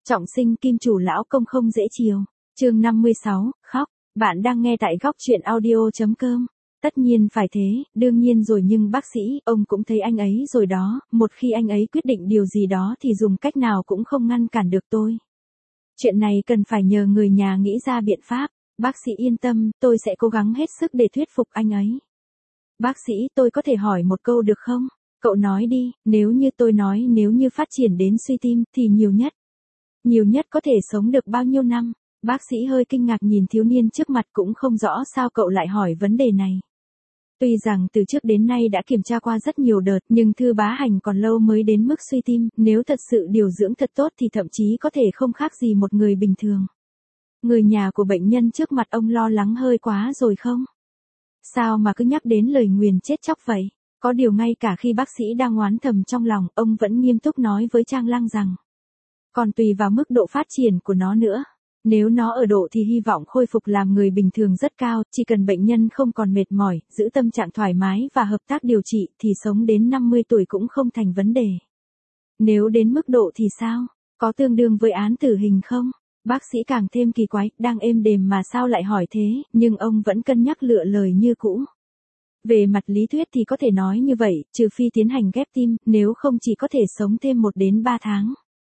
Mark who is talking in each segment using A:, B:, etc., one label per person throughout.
A: Trọng sinh kim chủ lão công không dễ chiều. Chương 56, khóc. Bạn đang nghe tại góc truyện audio.com. Tất nhiên phải thế, đương nhiên rồi, nhưng bác sĩ, ông cũng thấy anh ấy rồi đó, một khi anh ấy quyết định điều gì đó thì dùng cách nào cũng không ngăn cản được tôi. Chuyện này cần phải nhờ người nhà nghĩ ra biện pháp. Bác sĩ yên tâm, tôi sẽ cố gắng hết sức để thuyết phục anh ấy. Bác sĩ, tôi có thể hỏi một câu được không? Cậu nói đi, nếu như tôi nói nếu như phát triển đến suy tim thì nhiều nhất có thể sống được bao nhiêu năm? Bác sĩ hơi kinh ngạc nhìn thiếu niên trước mặt, cũng không rõ sao cậu lại hỏi vấn đề này. Tuy rằng từ trước đến nay đã kiểm tra qua rất nhiều đợt, nhưng Thư Bá Hành còn lâu mới đến mức suy tim, nếu thật sự điều dưỡng thật tốt thì thậm chí có thể không khác gì một người bình thường. Người nhà của bệnh nhân trước mặt ông lo lắng hơi quá rồi không? Sao mà cứ nhắc đến lời nguyền chết chóc vậy? Có điều ngay cả khi bác sĩ đang oán thầm trong lòng, ông vẫn nghiêm túc nói với Trang Lăng rằng, còn tùy vào mức độ phát triển của nó nữa. Nếu nó ở độ thì hy vọng khôi phục làm người bình thường rất cao, chỉ cần bệnh nhân không còn mệt mỏi, giữ tâm trạng thoải mái và hợp tác điều trị thì sống đến 50 tuổi cũng không thành vấn đề. Nếu đến mức độ thì sao? Có tương đương với án tử hình không? Bác sĩ càng thêm kỳ quái, đang êm đềm mà sao lại hỏi thế, nhưng ông vẫn cân nhắc lựa lời như cũ. Về mặt lý thuyết thì có thể nói như vậy, trừ phi tiến hành ghép tim, nếu không chỉ có thể sống thêm 1 đến 3 tháng.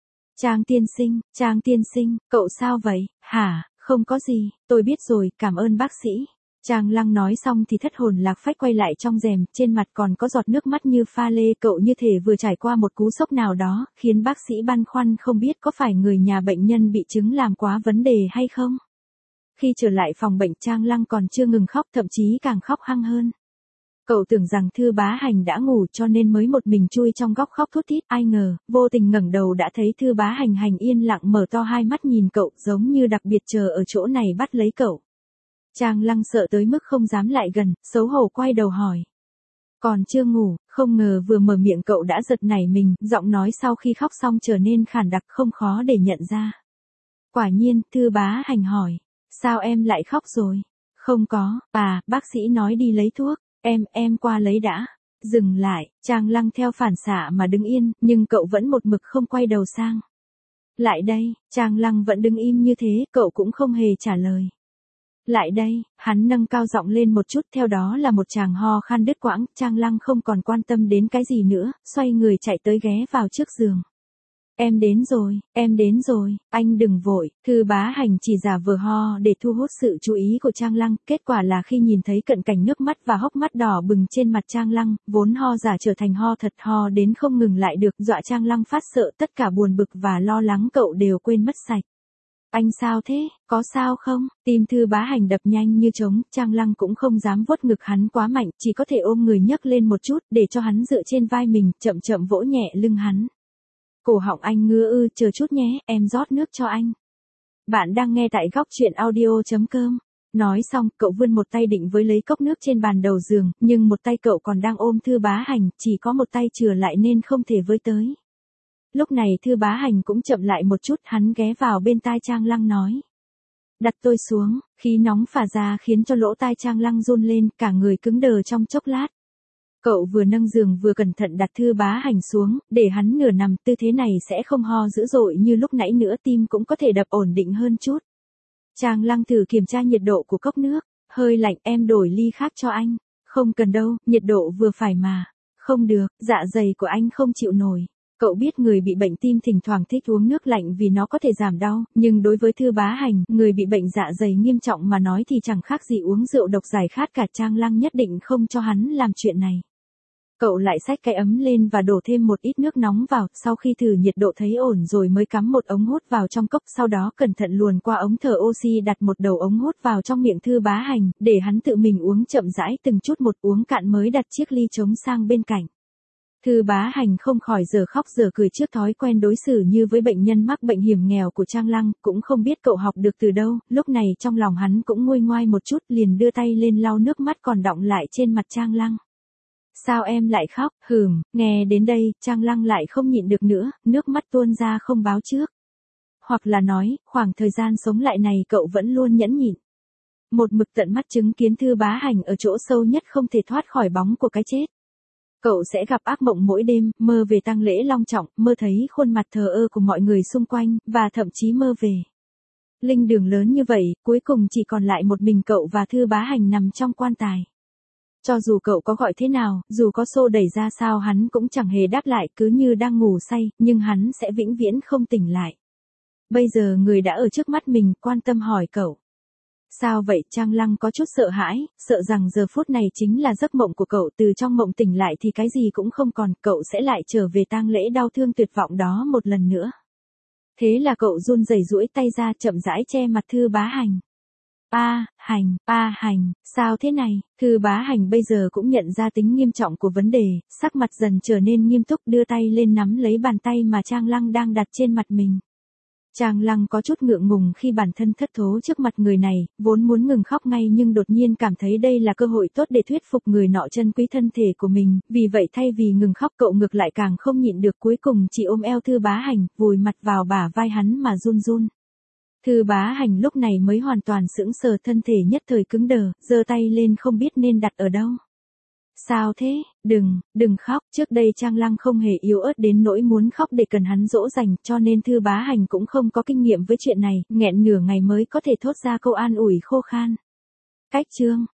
A: Trang tiên sinh, cậu sao vậy? Hả, không có gì, tôi biết rồi, cảm ơn bác sĩ. Trang Lăng nói xong thì thất hồn lạc phách quay lại trong rèm, trên mặt còn có giọt nước mắt như pha lê, cậu như thể vừa trải qua một cú sốc nào đó, khiến bác sĩ băn khoăn không biết có phải người nhà bệnh nhân bị chứng làm quá vấn đề hay không. Khi trở lại phòng bệnh, Trang Lăng còn chưa ngừng khóc, thậm chí càng khóc hăng hơn. Cậu tưởng rằng Thư Bá Hành đã ngủ cho nên mới một mình chui trong góc khóc thút thít, ai ngờ, vô tình ngẩng đầu đã thấy Thư Bá Hành yên lặng mở to hai mắt nhìn cậu, giống như đặc biệt chờ ở chỗ này bắt lấy cậu. Trang Lăng sợ tới mức không dám lại gần, xấu hổ quay đầu hỏi. Còn chưa ngủ, không ngờ vừa mở miệng cậu đã giật nảy mình, giọng nói sau khi khóc xong trở nên khản đặc không khó để nhận ra. Quả nhiên, Thư Bá Hành hỏi, sao em lại khóc rồi? Không có, bác sĩ nói đi lấy thuốc. Em qua lấy đã. Dừng lại, Trang Lăng theo phản xạ mà đứng yên, nhưng cậu vẫn một mực không quay đầu sang. Lại đây, Trang Lăng vẫn đứng im như thế, cậu cũng không hề trả lời. Lại đây, hắn nâng cao giọng lên một chút, theo đó là một tràng ho khan đứt quãng, Trang Lăng không còn quan tâm đến cái gì nữa, xoay người chạy tới ghé vào trước giường. Em đến rồi, anh đừng vội. Thư Bá Hành chỉ giả vờ ho để thu hút sự chú ý của Trang Lăng, kết quả là khi nhìn thấy cận cảnh nước mắt và hốc mắt đỏ bừng trên mặt Trang Lăng, vốn ho giả trở thành ho thật, ho đến không ngừng lại được, dọa Trang Lăng phát sợ, tất cả buồn bực và lo lắng cậu đều quên mất sạch. Anh sao thế, có sao không? Tim Thư Bá Hành đập nhanh như trống, Trang Lăng cũng không dám vuốt ngực hắn quá mạnh, chỉ có thể ôm người nhấc lên một chút, để cho hắn dựa trên vai mình, chậm chậm vỗ nhẹ lưng hắn. Cổ họng anh ngứa chờ chút nhé, em rót nước cho anh. Bạn đang nghe tại góc truyện audio.com. Nói xong, cậu vươn một tay định với lấy cốc nước trên bàn đầu giường, nhưng một tay cậu còn đang ôm Thư Bá Hành, chỉ có một tay chừa lại nên không thể với tới. Lúc này Thư Bá Hành cũng chậm lại một chút, hắn ghé vào bên tai Trang Lăng nói. Đặt tôi xuống, khí nóng phả ra khiến cho lỗ tai Trang Lăng run lên, cả người cứng đờ trong chốc lát. Cậu vừa nâng giường vừa cẩn thận đặt Thư Bá Hành xuống, để hắn nửa nằm, tư thế này sẽ không ho dữ dội như lúc nãy nữa, tim cũng có thể đập ổn định hơn chút. Trang Lăng thử kiểm tra nhiệt độ của cốc nước, hơi lạnh, em đổi ly khác cho anh. Không cần đâu, nhiệt độ vừa phải mà. Không được, dạ dày của anh không chịu nổi. Cậu biết người bị bệnh tim thỉnh thoảng thích uống nước lạnh vì nó có thể giảm đau, nhưng đối với Thư Bá Hành, người bị bệnh dạ dày nghiêm trọng mà nói thì chẳng khác gì uống rượu độc giải khát cả. Trang Lăng nhất định không cho hắn làm chuyện này. Cậu lại xách cái ấm lên và đổ thêm một ít nước nóng vào, sau khi thử nhiệt độ thấy ổn rồi mới cắm một ống hút vào trong cốc, sau đó cẩn thận luồn qua ống thở oxy đặt một đầu ống hút vào trong miệng Thư Bá Hành, để hắn tự mình uống chậm rãi từng chút một, uống cạn mới đặt chiếc ly trống sang bên cạnh. Thư Bá Hành không khỏi giờ khóc giờ cười trước thói quen đối xử như với bệnh nhân mắc bệnh hiểm nghèo của Trang Lăng, cũng không biết cậu học được từ đâu, lúc này trong lòng hắn cũng nguôi ngoai một chút, liền đưa tay lên lau nước mắt còn đọng lại trên mặt Trang Lăng. Sao em lại khóc? Nghe đến đây, Trang Lăng lại không nhịn được nữa, nước mắt tuôn ra không báo trước. Hoặc là nói, khoảng thời gian sống lại này cậu vẫn luôn nhẫn nhịn. Một mực tận mắt chứng kiến Thư Bá Hành ở chỗ sâu nhất không thể thoát khỏi bóng của cái chết. Cậu sẽ gặp ác mộng mỗi đêm, mơ về tang lễ long trọng, mơ thấy khuôn mặt thờ ơ của mọi người xung quanh, và thậm chí mơ về linh đường lớn như vậy, cuối cùng chỉ còn lại một mình cậu và Thư Bá Hành nằm trong quan tài. Cho dù cậu có gọi thế nào, dù có xô đẩy ra sao hắn cũng chẳng hề đáp lại, cứ như đang ngủ say, nhưng hắn sẽ vĩnh viễn không tỉnh lại. Bây giờ người đã ở trước mắt mình, quan tâm hỏi cậu. Sao vậy? Trang Lăng có chút sợ hãi, sợ rằng giờ phút này chính là giấc mộng của cậu, từ trong mộng tỉnh lại thì cái gì cũng không còn, cậu sẽ lại trở về tang lễ đau thương tuyệt vọng đó một lần nữa. Thế là cậu run rẩy duỗi tay ra chậm rãi che mặt Thư Bá Hành. Hành, sao thế này? Thư Bá Hành bây giờ cũng nhận ra tính nghiêm trọng của vấn đề, sắc mặt dần trở nên nghiêm túc đưa tay lên nắm lấy bàn tay mà Trang Lăng đang đặt trên mặt mình. Trang Lăng có chút ngượng ngùng khi bản thân thất thố trước mặt người này, vốn muốn ngừng khóc ngay nhưng đột nhiên cảm thấy đây là cơ hội tốt để thuyết phục người nọ trân quý thân thể của mình, vì vậy thay vì ngừng khóc cậu ngược lại càng không nhịn được, cuối cùng chỉ ôm eo Thư Bá Hành, vùi mặt vào bả vai hắn mà run run. Thư Bá Hành lúc này mới hoàn toàn sững sờ, thân thể nhất thời cứng đờ, giơ tay lên không biết nên đặt ở đâu. Sao thế? Đừng khóc, trước đây Trang Lăng không hề yếu ớt đến nỗi muốn khóc để cần hắn dỗ dành, cho nên Thư Bá Hành cũng không có kinh nghiệm với chuyện này, nghẹn nửa ngày mới có thể thốt ra câu an ủi khô khan. Cách chương